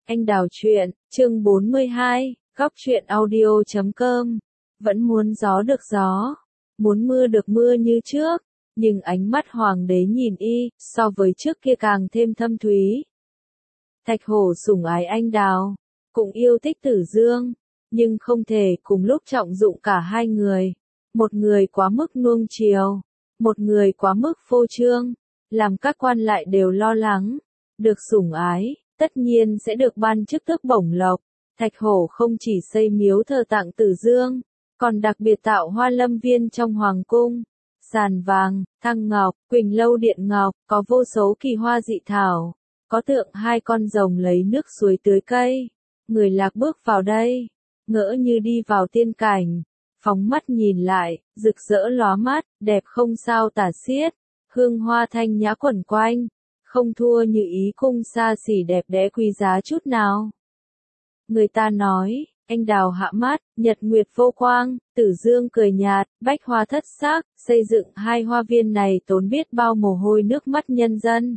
Anh đào truyện, chương 42, góc truyện audio.com. Vẫn muốn gió được gió, muốn mưa được mưa như trước, nhưng ánh mắt hoàng đế nhìn y, so với trước kia càng thêm thâm thúy. Thạch Hổ sủng ái anh đào, cũng yêu thích Tử Dương, nhưng không thể cùng lúc trọng dụng cả hai người. Một người quá mức nuông chiều, một người quá mức phô trương, làm các quan lại đều lo lắng. Được sủng ái, tất nhiên sẽ được ban chức tước bổng lộc. Thạch Hổ không chỉ xây miếu thờ tặng Tử Dương, còn đặc biệt tạo hoa lâm viên trong hoàng cung. Sàn vàng, thăng ngọc, quỳnh lâu điện ngọc, có vô số kỳ hoa dị thảo, có tượng hai con rồng lấy nước suối tưới cây. Người lạc bước vào đây, ngỡ như đi vào tiên cảnh, phóng mắt nhìn lại, rực rỡ lóa mắt, đẹp không sao tả xiết, hương hoa thanh nhã quẩn quanh, không thua như ý cung xa xỉ đẹp đẽ quý giá chút nào. Người ta nói, anh đào hạ mát, nhật nguyệt vô quang, Tử Dương cười nhạt, bách hoa thất sắc, xây dựng hai hoa viên này tốn biết bao mồ hôi nước mắt nhân dân.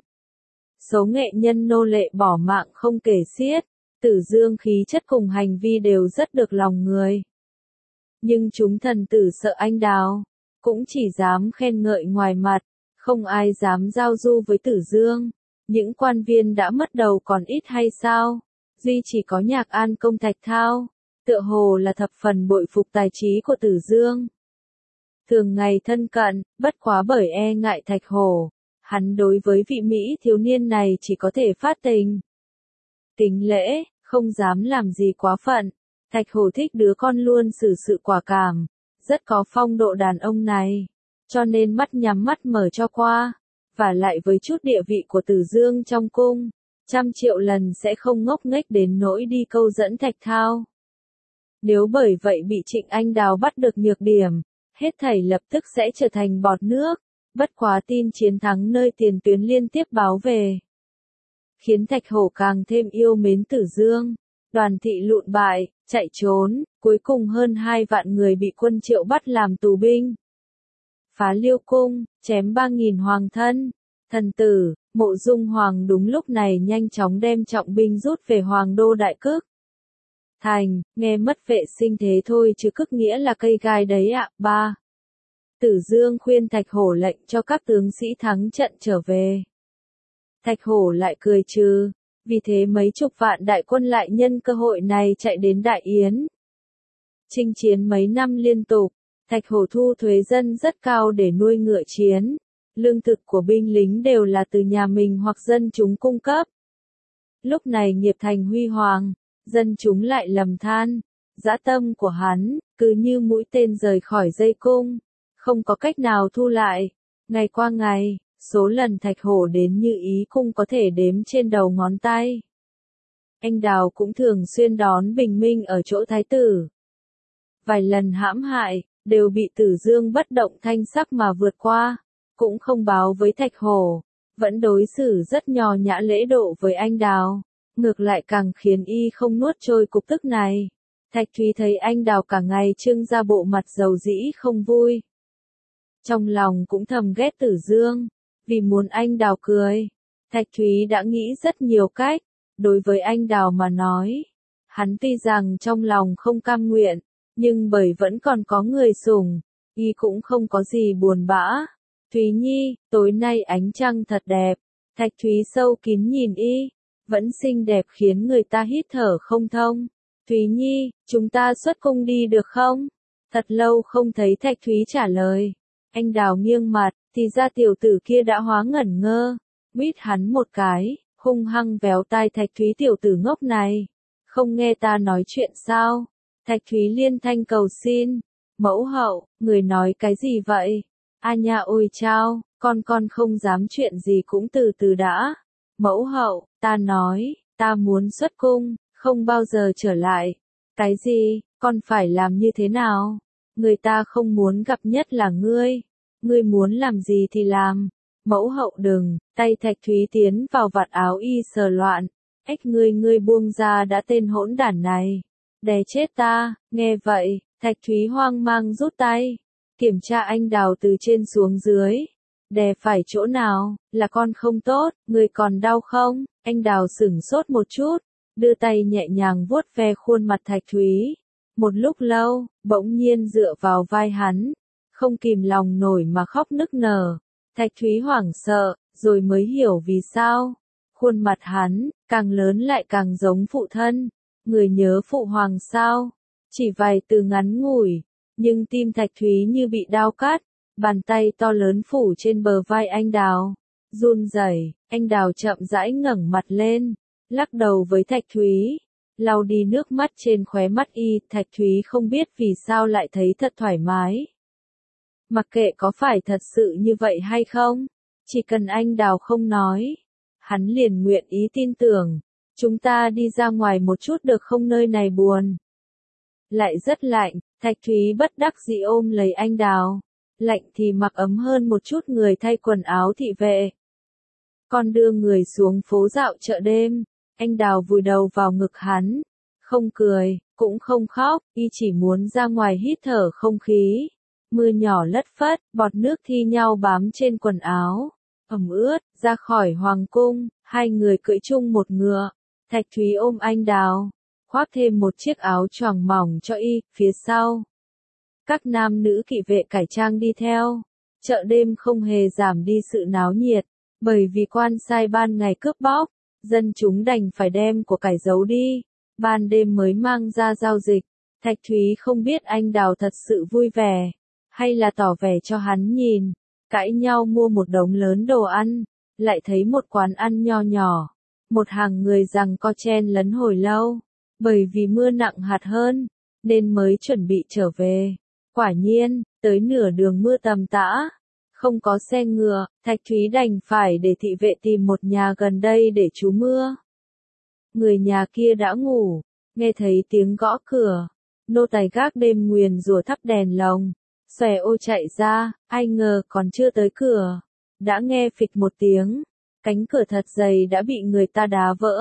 Số nghệ nhân nô lệ bỏ mạng không kể xiết, Tử Dương khí chất cùng hành vi đều rất được lòng người. Nhưng chúng thần tử sợ anh đào, cũng chỉ dám khen ngợi ngoài mặt, không ai dám giao du với Tử Dương. Những quan viên đã mất đầu còn ít hay sao? Duy chỉ có Nhạc An công Thạch Thao, tựa hồ là thập phần bội phục tài trí của Tử Dương. Thường ngày thân cận, bất quá bởi e ngại Thạch Hổ, hắn đối với vị Mỹ thiếu niên này chỉ có thể phát tình. Tính lễ, không dám làm gì quá phận. Thạch Hổ thích đứa con luôn xử sự quả cảm, rất có phong độ đàn ông này, cho nên mắt nhắm mắt mở cho qua. Và lại với chút địa vị của Tử Dương trong cung, 100 triệu lần sẽ không ngốc nghếch đến nỗi đi câu dẫn Thạch Thao. Nếu bởi vậy bị Trịnh Anh Đào bắt được nhược điểm, hết thảy lập tức sẽ trở thành bọt nước. Bất quá tin chiến thắng nơi tiền tuyến liên tiếp báo về, khiến Thạch Hổ càng thêm yêu mến Tử Dương. Đoàn thị lụn bại, chạy trốn, cuối cùng hơn 2 vạn người bị quân Triệu bắt làm tù binh. Phá Liêu cung, chém 3.000 hoàng thân, thần tử. Mộ Dung Hoàng đúng lúc này nhanh chóng đem trọng binh rút về Hoàng đô Đại Cức Thành, nghe mất vệ sinh thế thôi chứ Cức nghĩa là cây gai đấy ạ. 3. Tử Dương khuyên Thạch Hổ lệnh cho các tướng sĩ thắng trận trở về. Thạch Hổ lại cười trừ, vì thế mấy chục vạn đại quân lại nhân cơ hội này chạy đến Đại Yến. Chinh chiến mấy năm liên tục, Thạch Hổ thu thuế dân rất cao để nuôi ngựa chiến. Lương thực của binh lính đều là từ nhà mình hoặc dân chúng cung cấp. Lúc này nghiệp thành huy hoàng, dân chúng lại lầm than, dã tâm của hắn, cứ như mũi tên rời khỏi dây cung, không có cách nào thu lại. Ngày qua ngày, số lần Thạch Hổ đến Như Ý cung có thể đếm trên đầu ngón tay. Anh đào cũng thường xuyên đón bình minh ở chỗ thái tử. Vài lần hãm hại, đều bị Tử Dương bất động thanh sắc mà vượt qua. Cũng không báo với Thạch Hổ, vẫn đối xử rất nho nhã lễ độ với anh đào, ngược lại càng khiến y không nuốt trôi cục tức này. Thạch Thúy thấy anh đào cả ngày trưng ra bộ mặt dầu dĩ không vui. Trong lòng cũng thầm ghét Tử Dương, vì muốn anh đào cười. Thạch Thúy đã nghĩ rất nhiều cách, đối với anh đào mà nói. Hắn tuy rằng trong lòng không cam nguyện, nhưng bởi vẫn còn có người sủng, y cũng không có gì buồn bã. Thúy Nhi, tối nay ánh trăng thật đẹp. Thạch Thúy sâu kín nhìn y, vẫn xinh đẹp khiến người ta hít thở không thông. Thúy Nhi, chúng ta xuất cung đi được không? Thật lâu không thấy Thạch Thúy trả lời. Anh đào nghiêng mặt, thì ra tiểu tử kia đã hóa ngẩn ngơ. Huýt hắn một cái, hung hăng véo tai Thạch Thúy, tiểu tử ngốc này. Không nghe ta nói chuyện sao? Thạch Thúy liên thanh cầu xin. Mẫu hậu, người nói cái gì vậy? A nha ôi chao, con không dám chuyện gì cũng từ từ đã. Mẫu hậu, ta nói, ta muốn xuất cung, không bao giờ trở lại. Cái gì, con phải làm như thế nào? Người ta không muốn gặp nhất là ngươi. Ngươi muốn làm gì thì làm. Mẫu hậu đừng, tay Thạch Thúy tiến vào vạt áo y sờ loạn. Ếch ngươi buông ra đã, tên hỗn đản này. Đè chết ta, nghe vậy, Thạch Thúy hoang mang rút tay. Kiểm tra anh đào từ trên xuống dưới. Đè phải chỗ nào, là con không tốt, người còn đau không? Anh đào sửng sốt một chút, đưa tay nhẹ nhàng vuốt ve khuôn mặt Thạch Thúy. Một lúc lâu, bỗng nhiên dựa vào vai hắn, không kìm lòng nổi mà khóc nức nở. Thạch Thúy hoảng sợ, rồi mới hiểu vì sao. Khuôn mặt hắn, càng lớn lại càng giống phụ thân. Người nhớ phụ hoàng sao? Chỉ vài từ ngắn ngủi, nhưng tim Thạch Thúy như bị đao cắt. Bàn tay to lớn phủ trên bờ vai anh Đào. Run rẩy, anh Đào chậm rãi ngẩng mặt lên, lắc đầu với Thạch Thúy, lau đi nước mắt trên khóe mắt y. Thạch Thúy không biết vì sao lại thấy thật thoải mái. Mặc kệ có phải thật sự như vậy hay không, chỉ cần anh Đào không nói, hắn liền nguyện ý tin tưởng. Chúng ta đi ra ngoài một chút được không, nơi này buồn. Lại rất lạnh, Thạch Thúy bất đắc dĩ ôm lấy anh Đào. Lạnh thì mặc ấm hơn một chút, người thay quần áo thị vệ. Con đưa người xuống phố dạo chợ đêm, anh Đào vùi đầu vào ngực hắn. Không cười, cũng không khóc, y chỉ muốn ra ngoài hít thở không khí. Mưa nhỏ lất phất, bọt nước thi nhau bám trên quần áo. Ẩm ướt, ra khỏi hoàng cung, hai người cưỡi chung một ngựa. Thạch Thúy ôm anh Đào, khoác thêm một chiếc áo choàng mỏng cho y, phía sau. Các nam nữ kỵ vệ cải trang đi theo. Chợ đêm không hề giảm đi sự náo nhiệt, bởi vì quan sai ban ngày cướp bóc, dân chúng đành phải đem của cải giấu đi, ban đêm mới mang ra giao dịch. Thạch Thúy không biết anh Đào thật sự vui vẻ, hay là tỏ vẻ cho hắn nhìn. Cãi nhau mua một đống lớn đồ ăn, lại thấy một quán ăn nho nhỏ, một hàng người giằng co chen lấn hồi lâu, bởi vì mưa nặng hạt hơn, nên mới chuẩn bị trở về. Quả nhiên, tới nửa đường mưa tầm tã, không có xe ngựa, Thạch Thúy đành phải để thị vệ tìm một nhà gần đây để trú mưa. Người nhà kia đã ngủ, nghe thấy tiếng gõ cửa, nô tài gác đêm nguyền rủa thắp đèn lồng, xòe ô chạy ra, ai ngờ còn chưa tới cửa, đã nghe phịch một tiếng, cánh cửa thật dày đã bị người ta đá vỡ.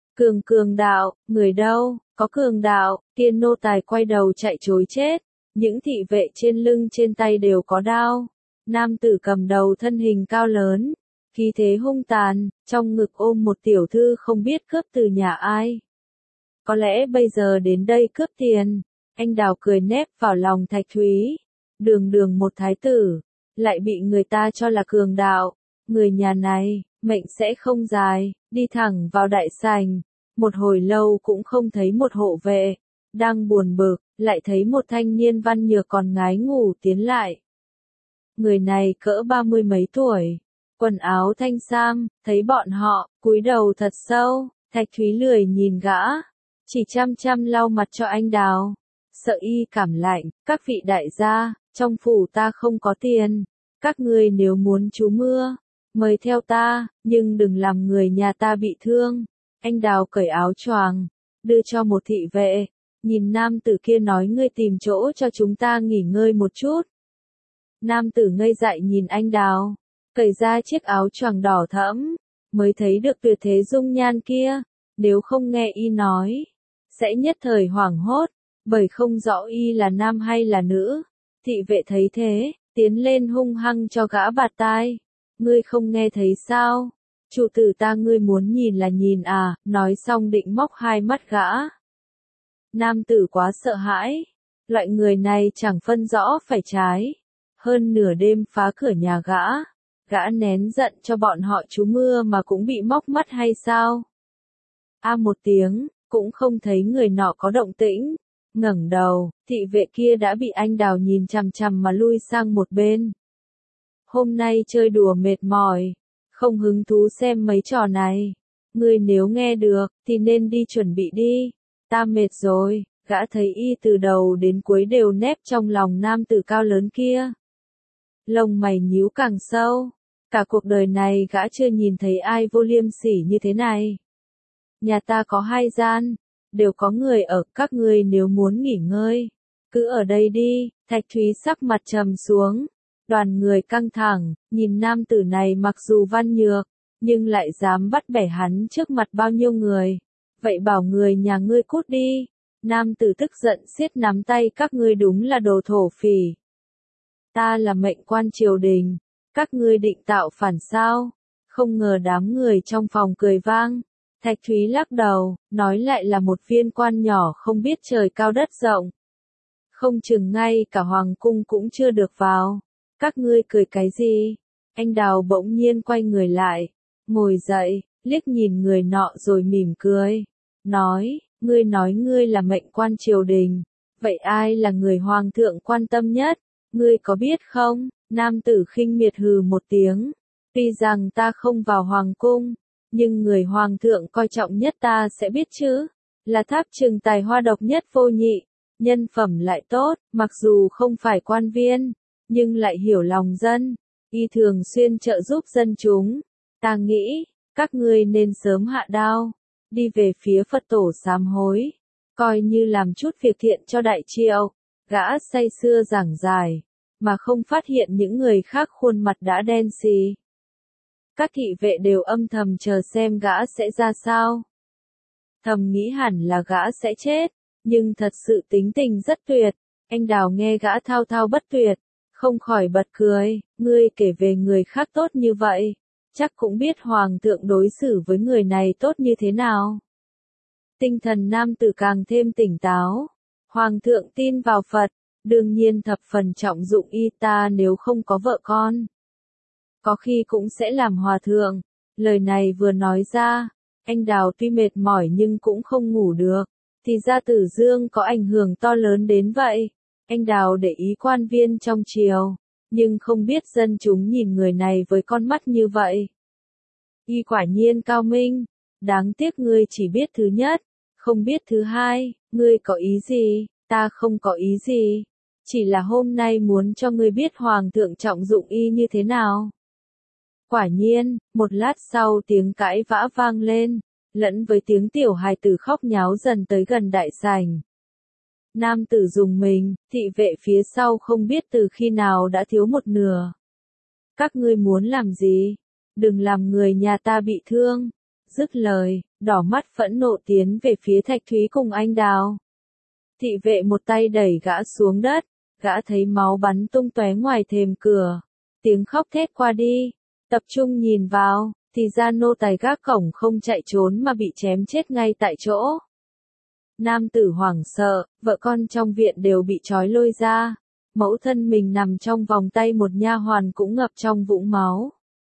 Cường đạo, người đâu, có Cường đạo, tiên nô tài quay đầu chạy trối chết. Những thị vệ trên lưng trên tay đều có đao. Nam tử cầm đầu thân hình cao lớn, khí thế hung tàn, trong ngực ôm một tiểu thư không biết cướp từ nhà ai. Có lẽ bây giờ đến đây cướp tiền. Anh Đào cười nép vào lòng Thạch Thúy. Đường một thái tử, lại bị người ta cho là cường đạo. Người nhà này, mệnh sẽ không dài, đi thẳng vào đại sảnh. Một hồi lâu cũng không thấy một hộ vệ. Đang buồn bực, lại thấy một thanh niên văn nhược còn ngái ngủ tiến lại. Người này cỡ 30 mấy tuổi, quần áo thanh sam, thấy bọn họ, cúi đầu thật sâu. Thạch Thúy lười nhìn gã, chỉ chăm chăm lau mặt cho anh Đào. Sợ y cảm lạnh, các vị đại gia, trong phủ ta không có tiền, các ngươi nếu muốn trú mưa, mời theo ta, nhưng đừng làm người nhà ta bị thương. Anh Đào cởi áo choàng, đưa cho một thị vệ, nhìn nam tử kia nói, ngươi tìm chỗ cho chúng ta nghỉ ngơi một chút. Nam tử ngây dại nhìn anh Đào, cởi ra chiếc áo choàng đỏ thẫm, mới thấy được tuyệt thế dung nhan kia, nếu không nghe y nói, sẽ nhất thời hoảng hốt, bởi không rõ y là nam hay là nữ. Thị vệ thấy thế, tiến lên hung hăng cho gã bạt tai. Ngươi không nghe thấy sao? Chủ tử ta ngươi muốn nhìn là nhìn à, nói xong định móc hai mắt gã. Nam tử quá sợ hãi, loại người này chẳng phân rõ phải trái. Hơn nửa đêm phá cửa nhà gã nén giận cho bọn họ trú mưa mà cũng bị móc mắt hay sao? A một tiếng, cũng không thấy người nọ có động tĩnh. Ngẩng đầu, thị vệ kia đã bị anh Đào nhìn chằm chằm mà lui sang một bên. Hôm nay chơi đùa mệt mỏi, không hứng thú xem mấy trò này. Ngươi nếu nghe được, thì nên đi chuẩn bị đi. Ta mệt rồi. Gã thấy y từ đầu đến cuối đều nép trong lòng nam tử cao lớn kia. Lông mày nhíu càng sâu. Cả cuộc đời này gã chưa nhìn thấy ai vô liêm sỉ như thế này. Nhà ta có 2 gian, đều có người ở, các ngươi nếu muốn nghỉ ngơi, cứ ở đây đi. Thạch Thúy sắc mặt trầm xuống. Đoàn người căng thẳng, nhìn nam tử này mặc dù văn nhược, nhưng lại dám bắt bẻ hắn trước mặt bao nhiêu người. Vậy bảo người nhà ngươi cút đi. Nam tử tức giận siết nắm tay, các ngươi đúng là đồ thổ phỉ. Ta là mệnh quan triều đình, các ngươi định tạo phản sao? Không ngờ đám người trong phòng cười vang. Thạch Thúy lắc đầu, nói lại là một viên quan nhỏ không biết trời cao đất rộng. Không chừng ngay cả hoàng cung cũng chưa được vào. Các ngươi cười cái gì? Anh Đào bỗng nhiên quay người lại, ngồi dậy, liếc nhìn người nọ rồi mỉm cười. Nói ngươi là mệnh quan triều đình. Vậy ai là người hoàng thượng quan tâm nhất? Ngươi có biết không? Nam tử khinh miệt hừ một tiếng. Tuy rằng ta không vào hoàng cung, nhưng người hoàng thượng coi trọng nhất ta sẽ biết chứ. Là Tháp Trừng tài hoa độc nhất vô nhị, nhân phẩm lại tốt, mặc dù không phải quan viên, nhưng lại hiểu lòng dân, y thường xuyên trợ giúp dân chúng. Ta nghĩ, các ngươi nên sớm hạ đao, đi về phía Phật tổ sám hối, coi như làm chút việc thiện cho đại triều. Gã say sưa giảng giải, mà không phát hiện những người khác khuôn mặt đã đen xì. Các thị vệ đều âm thầm chờ xem gã sẽ ra sao. Thầm nghĩ hẳn là gã sẽ chết, nhưng thật sự tính tình rất tuyệt. Anh Đào nghe gã thao thao bất tuyệt, không khỏi bật cười. Ngươi kể về người khác tốt như vậy, chắc cũng biết hoàng thượng đối xử với người này tốt như thế nào. Tinh thần nam tử càng thêm tỉnh táo. Hoàng thượng tin vào Phật, đương nhiên thập phần trọng dụng y, ta nếu không có vợ con, có khi cũng sẽ làm hòa thượng. Lời này vừa nói ra, anh Đào tuy mệt mỏi nhưng cũng không ngủ được. Thì ra Tử Dương có ảnh hưởng to lớn đến vậy. Anh Đào để ý quan viên trong triều, nhưng không biết dân chúng nhìn người này với con mắt như vậy. Y quả nhiên cao minh, đáng tiếc ngươi chỉ biết thứ nhất, không biết thứ hai. Ngươi có ý gì? Ta không có ý gì, chỉ là hôm nay muốn cho ngươi biết hoàng thượng trọng dụng y như thế nào. Quả nhiên, một lát sau tiếng cãi vã vang lên, lẫn với tiếng tiểu hài tử khóc nháo dần tới gần đại sảnh. Nam tử dùng mình, thị vệ phía sau không biết từ khi nào đã thiếu một nửa. Các ngươi muốn làm gì? Đừng làm người nhà ta bị thương. Dứt lời, đỏ mắt phẫn nộ tiến về phía Thạch Thúy cùng anh Đào. Thị vệ một tay đẩy gã xuống đất, gã thấy máu bắn tung tóe ngoài thềm cửa. Tiếng khóc thét qua đi, tập trung nhìn vào, thì ra nô tài gác cổng không chạy trốn mà bị chém chết ngay tại chỗ. Nam tử hoảng sợ, vợ con trong viện đều bị trói lôi ra, mẫu thân mình nằm trong vòng tay một nha hoàn cũng ngập trong vũng máu.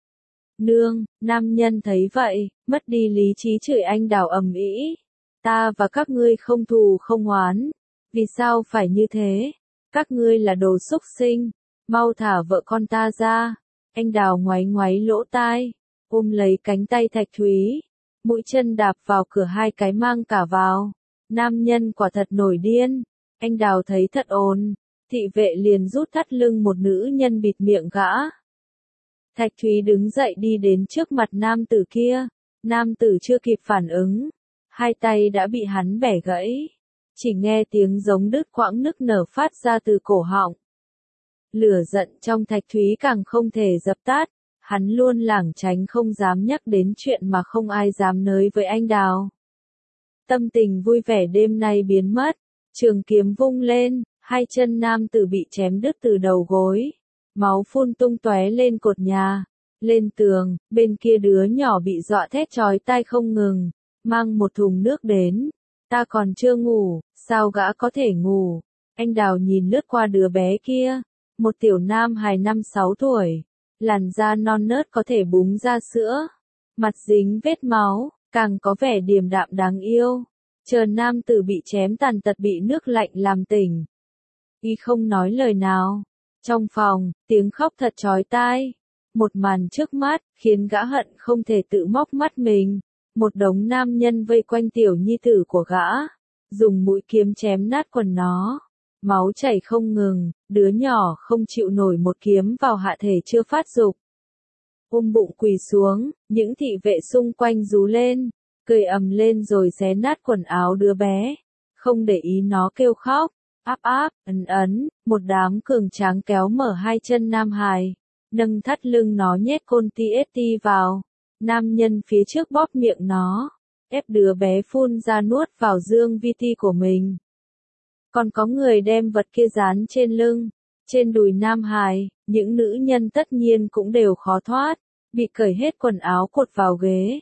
Nương, nam nhân thấy vậy, mất đi lý trí chửi anh Đào ầm ĩ. Ta và các ngươi không thù không oán, vì sao phải như thế? Các ngươi là đồ xúc sinh, mau thả vợ con ta ra. Anh Đào ngoáy ngoáy lỗ tai, ôm lấy cánh tay Thạch Thúy, mũi chân đạp vào cửa hai cái mang cả vào. Nam nhân quả thật nổi điên. Anh Đào thấy thật ồn, thị vệ liền rút thắt lưng một nữ nhân bịt miệng gã. Thạch Thúy đứng dậy đi đến trước mặt nam tử kia. Nam tử chưa kịp phản ứng, hai tay đã bị hắn bẻ gãy. Chỉ nghe tiếng giống đứt quãng nức nở phát ra từ cổ họng. Lửa giận trong Thạch Thúy càng không thể dập tắt. Hắn luôn lảng tránh không dám nhắc đến chuyện mà không ai dám nói với anh Đào. Tâm tình vui vẻ đêm nay biến mất. Trường kiếm vung lên, hai chân nam tử bị chém đứt từ đầu gối. Máu phun tung tóe lên cột nhà, lên tường. Bên kia đứa nhỏ bị dọa thét chói tai không ngừng, mang một thùng nước đến. Ta còn chưa ngủ, sao gã có thể ngủ? Anh Đào nhìn lướt qua đứa bé kia, một tiểu nam hài 5-6 tuổi, làn da non nớt có thể búng ra sữa, mặt dính vết máu, càng có vẻ điềm đạm đáng yêu. Chờ nam tử bị chém tàn tật bị nước lạnh làm tỉnh, y không nói lời nào. Trong phòng, tiếng khóc thật chói tai. Một màn trước mắt, khiến gã hận không thể tự móc mắt mình. Một đống nam nhân vây quanh tiểu nhi tử của gã, dùng mũi kiếm chém nát quần nó. Máu chảy không ngừng, đứa nhỏ không chịu nổi một kiếm vào hạ thể chưa phát dục. Ôm bụng quỳ xuống, những thị vệ xung quanh rú lên, cười ầm lên rồi xé nát quần áo đứa bé. Không để ý nó kêu khóc, áp áp, ấn ấn, một đám cường tráng kéo mở hai chân nam hài, nâng thắt lưng nó nhét côn TFT vào. Nam nhân phía trước bóp miệng nó, ép đứa bé phun ra nuốt vào dương VT của mình. Còn có người đem vật kia dán trên lưng, trên đùi nam hài. Những nữ nhân tất nhiên cũng đều khó thoát, bị cởi hết quần áo cột vào ghế.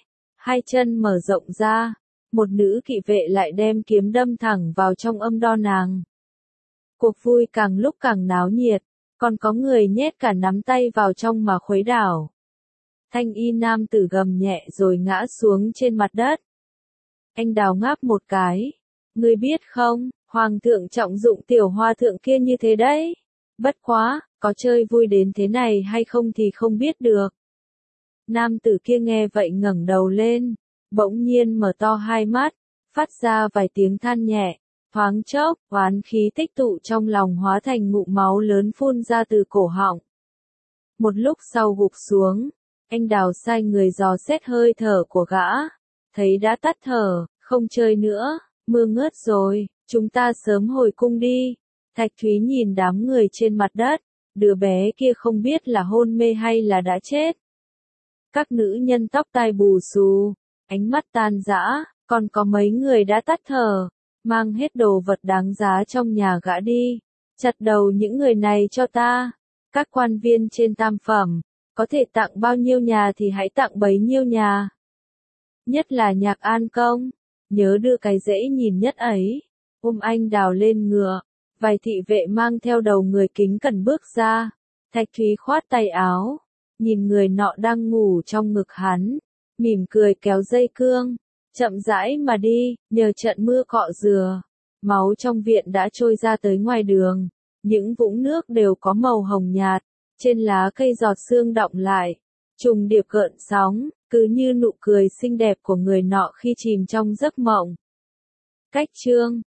hai chân mở rộng ra, một nữ kỵ vệ lại đem kiếm đâm thẳng vào trong âm đo nàng. Cuộc vui càng lúc càng náo nhiệt, còn có người nhét cả nắm tay vào trong mà khuấy đảo. Thanh y nam tử gầm nhẹ rồi ngã xuống trên mặt đất. Anh Đào ngáp một cái. Ngươi biết không, hoàng thượng trọng dụng tiểu hoa thượng kia như thế đấy. Bất quá, có chơi vui đến thế này hay không thì không biết được. Nam tử kia nghe vậy ngẩng đầu lên, bỗng nhiên mở to hai mắt, phát ra vài tiếng than nhẹ. Thoáng chốc, oán khí tích tụ trong lòng hóa thành ngụm máu lớn phun ra từ cổ họng. Một lúc sau gục xuống, anh Đào sai người dò xét hơi thở của gã. Thấy đã tắt thở, không chơi nữa, mưa ngớt rồi, chúng ta sớm hồi cung đi. Thạch Thúy nhìn đám người trên mặt đất, đứa bé kia không biết là hôn mê hay là đã chết. Các nữ nhân tóc tai bù xù, ánh mắt tan rã, còn có mấy người đã tắt thở. Mang hết đồ vật đáng giá trong nhà gã đi, chặt đầu những người này cho ta. Các quan viên trên tam phẩm, có thể tặng bao nhiêu nhà thì hãy tặng bấy nhiêu nhà. Nhất là Nhạc An Công, nhớ đưa cái dễ nhìn nhất ấy. Ôm anh Đào lên ngựa, vài thị vệ mang theo đầu người kính cẩn bước ra. Thạch Thúy khoát tay áo, nhìn người nọ đang ngủ trong ngực hắn, mỉm cười kéo dây cương. Chậm rãi mà đi, nhờ trận mưa cọ rửa. Máu trong viện đã trôi ra tới ngoài đường. Những vũng nước đều có màu hồng nhạt. Trên lá cây giọt sương đọng lại. Trùng điệp gợn sóng, cứ như nụ cười xinh đẹp của người nọ khi chìm trong giấc mộng. Cách chương